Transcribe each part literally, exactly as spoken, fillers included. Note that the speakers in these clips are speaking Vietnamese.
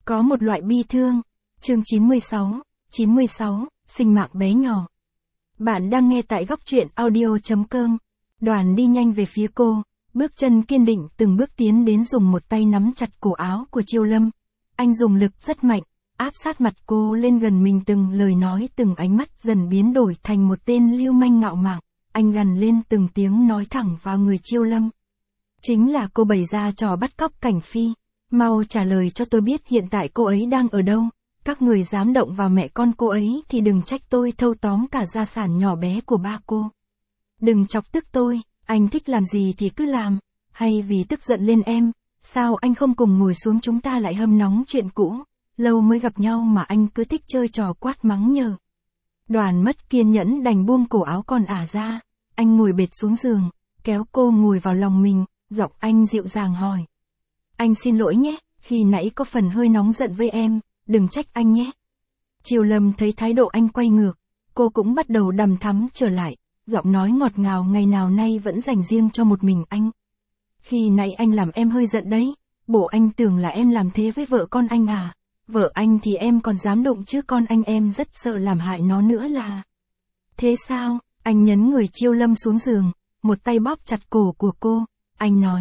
Có một loại bi thương. Chương chín mươi sáu, chín mươi sáu, sinh mạng bé nhỏ. Bạn đang nghe tại góc truyện audio chấm com. Đoàn đi nhanh về phía cô, bước chân kiên định từng bước tiến đến dùng một tay nắm chặt cổ áo của Chiêu Lâm. Anh dùng lực rất mạnh, áp sát mặt cô lên gần mình, từng lời nói từng ánh mắt dần biến đổi thành một tên lưu manh ngạo mạn. Anh gằn lên từng tiếng nói thẳng vào người Chiêu Lâm. Chính là cô bày ra trò bắt cóc Cảnh Phi. Mau trả lời cho tôi biết hiện tại cô ấy đang ở đâu. Các người dám động vào mẹ con cô ấy thì đừng trách tôi thâu tóm cả gia sản nhỏ bé của ba cô. Đừng chọc tức tôi, anh thích làm gì thì cứ làm. Hay vì tức giận lên em, sao anh không cùng ngồi xuống chúng ta lại hâm nóng chuyện cũ. Lâu mới gặp nhau mà anh cứ thích chơi trò quát mắng nhờ. Đoàn mất kiên nhẫn đành buông cổ áo con ả ra. Anh ngồi bệt xuống giường, kéo cô ngồi vào lòng mình, giọng anh dịu dàng hỏi. Anh xin lỗi nhé, khi nãy có phần hơi nóng giận với em, đừng trách anh nhé. Chiêu Lâm thấy thái độ anh quay ngược, cô cũng bắt đầu đằm thắm trở lại, giọng nói ngọt ngào ngày nào nay vẫn dành riêng cho một mình anh. Khi nãy anh làm em hơi giận đấy, bộ anh tưởng là em làm thế với vợ con anh à, vợ anh thì em còn dám đụng chứ con anh em rất sợ làm hại nó nữa là. Thế sao? Anh nhấn người Chiêu Lâm xuống giường, một tay bóp chặt cổ của cô, anh nói.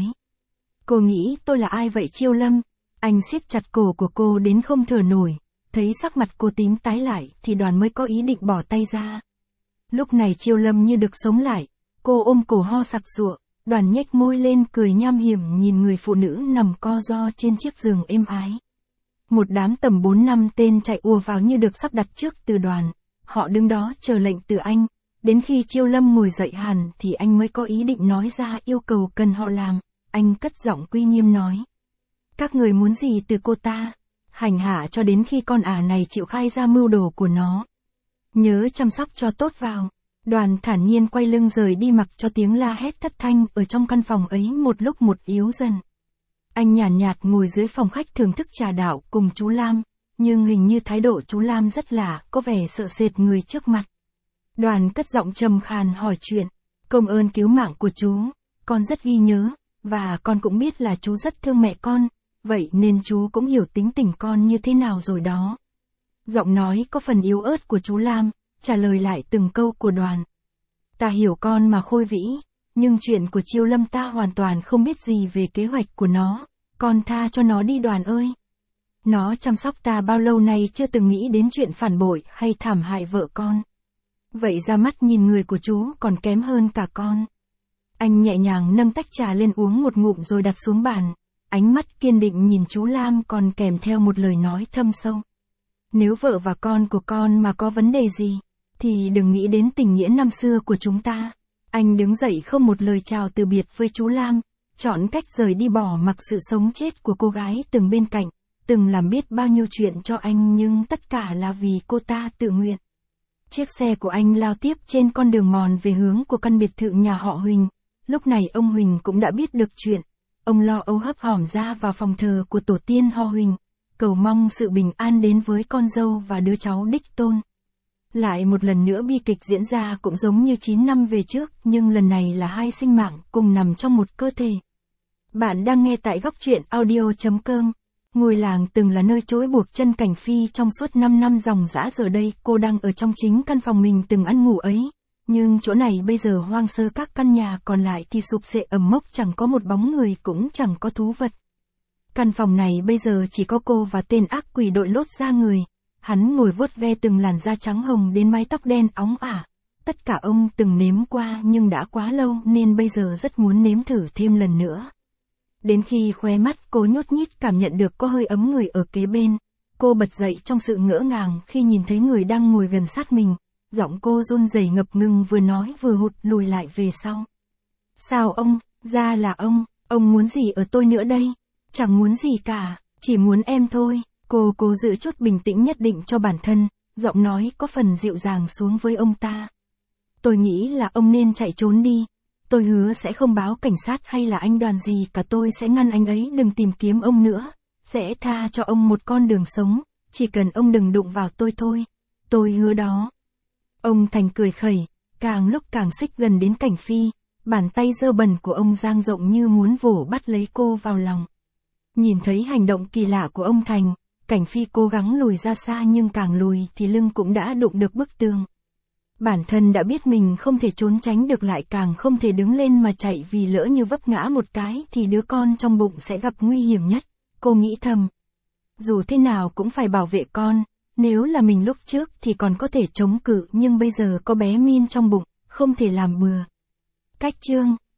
Cô nghĩ tôi là ai vậy Chiêu Lâm? Anh siết chặt cổ của cô đến không thở nổi, thấy sắc mặt cô tím tái lại thì Đoàn mới có ý định bỏ tay ra. Lúc này Chiêu Lâm như được sống lại, cô ôm cổ ho sặc sụa, Đoàn nhếch môi lên cười nham hiểm nhìn người phụ nữ nằm co ro trên chiếc giường êm ái. Một đám tầm bốn năm tên chạy ùa vào như được sắp đặt trước từ Đoàn, họ đứng đó chờ lệnh từ anh. Đến khi Chiêu Lâm ngồi dậy hẳn thì anh mới có ý định nói ra yêu cầu cần họ làm. Anh cất giọng uy nghiêm nói. Các người muốn gì từ cô ta? Hành hạ cho đến khi con ả này chịu khai ra mưu đồ của nó. Nhớ chăm sóc cho tốt vào. Đoàn thản nhiên quay lưng rời đi mặc cho tiếng la hét thất thanh ở trong căn phòng ấy một lúc một yếu dần. Anh nhàn nhạt, nhạt ngồi dưới phòng khách thưởng thức trà đạo cùng chú Lam, nhưng hình như thái độ chú Lam rất lạ, có vẻ sợ sệt người trước mặt. Đoàn cất giọng trầm khàn hỏi chuyện. Công ơn cứu mạng của chú, con rất ghi nhớ, và con cũng biết là chú rất thương mẹ con, vậy nên chú cũng hiểu tính tình con như thế nào rồi đó. Giọng nói có phần yếu ớt của chú Lam, trả lời lại từng câu của Đoàn. Ta hiểu con mà Khôi Vĩ, nhưng chuyện của Chiêu Lâm ta hoàn toàn không biết gì về kế hoạch của nó, con tha cho nó đi Đoàn ơi. Nó chăm sóc ta bao lâu nay chưa từng nghĩ đến chuyện phản bội hay thảm hại vợ con. Vậy ra mắt nhìn người của chú còn kém hơn cả con. Anh nhẹ nhàng nâng tách trà lên uống một ngụm rồi đặt xuống bàn. Ánh mắt kiên định nhìn chú Lam còn kèm theo một lời nói thâm sâu. Nếu vợ và con của con mà có vấn đề gì, thì đừng nghĩ đến tình nghĩa năm xưa của chúng ta. Anh đứng dậy không một lời chào từ biệt với chú Lam, chọn cách rời đi bỏ mặc sự sống chết của cô gái từng bên cạnh, từng làm biết bao nhiêu chuyện cho anh nhưng tất cả là vì cô ta tự nguyện. Chiếc xe của anh lao tiếp trên con đường mòn về hướng của căn biệt thự nhà họ Huỳnh. Lúc này ông Huỳnh cũng đã biết được chuyện. Ông lo âu hấp hòm ra vào phòng thờ của tổ tiên họ Huỳnh, cầu mong sự bình an đến với con dâu và đứa cháu đích tôn. Lại một lần nữa bi kịch diễn ra cũng giống như chín năm về trước, nhưng lần này là hai sinh mạng cùng nằm trong một cơ thể. Bạn đang nghe tại góc truyện audio chấm com. Ngôi làng từng là nơi trói buộc chân Cảnh Phi trong suốt năm năm dòng dã, giờ đây cô đang ở trong chính căn phòng mình từng ăn ngủ ấy. Nhưng chỗ này bây giờ hoang sơ, các căn nhà còn lại thì sụp xệ ẩm mốc, chẳng có một bóng người cũng chẳng có thú vật. Căn phòng này bây giờ chỉ có cô và tên ác quỷ đội lốt da người. Hắn ngồi vuốt ve từng làn da trắng hồng đến mái tóc đen óng ả. Tất cả ông từng nếm qua nhưng đã quá lâu nên bây giờ rất muốn nếm thử thêm lần nữa. Đến khi khóe mắt cô nhốt nhít cảm nhận được có hơi ấm người ở kế bên, cô bật dậy trong sự ngỡ ngàng khi nhìn thấy người đang ngồi gần sát mình. Giọng cô run rẩy ngập ngừng, vừa nói vừa hụt lùi lại về sau. Sao ông, ra là ông, ông muốn gì ở tôi nữa đây? Chẳng muốn gì cả, chỉ muốn em thôi. Cô cố giữ chút bình tĩnh nhất định cho bản thân, giọng nói có phần dịu dàng xuống với ông ta. Tôi nghĩ là ông nên chạy trốn đi. Tôi hứa sẽ không báo cảnh sát hay là anh Đoàn gì cả, tôi sẽ ngăn anh ấy đừng tìm kiếm ông nữa. Sẽ tha cho ông một con đường sống, chỉ cần ông đừng đụng vào tôi thôi. Tôi hứa đó. Ông Thành cười khẩy, càng lúc càng xích gần đến Cảnh Phi, bàn tay dơ bẩn của ông dang rộng như muốn vồ bắt lấy cô vào lòng. Nhìn thấy hành động kỳ lạ của ông Thành, Cảnh Phi cố gắng lùi ra xa nhưng càng lùi thì lưng cũng đã đụng được bức tường. Bản thân đã biết mình không thể trốn tránh được lại càng không thể đứng lên mà chạy vì lỡ như vấp ngã một cái thì đứa con trong bụng sẽ gặp nguy hiểm nhất. Cô nghĩ thầm. Dù thế nào cũng phải bảo vệ con, nếu là mình lúc trước thì còn có thể chống cự nhưng bây giờ có bé Min trong bụng, không thể làm bừa. Cách chương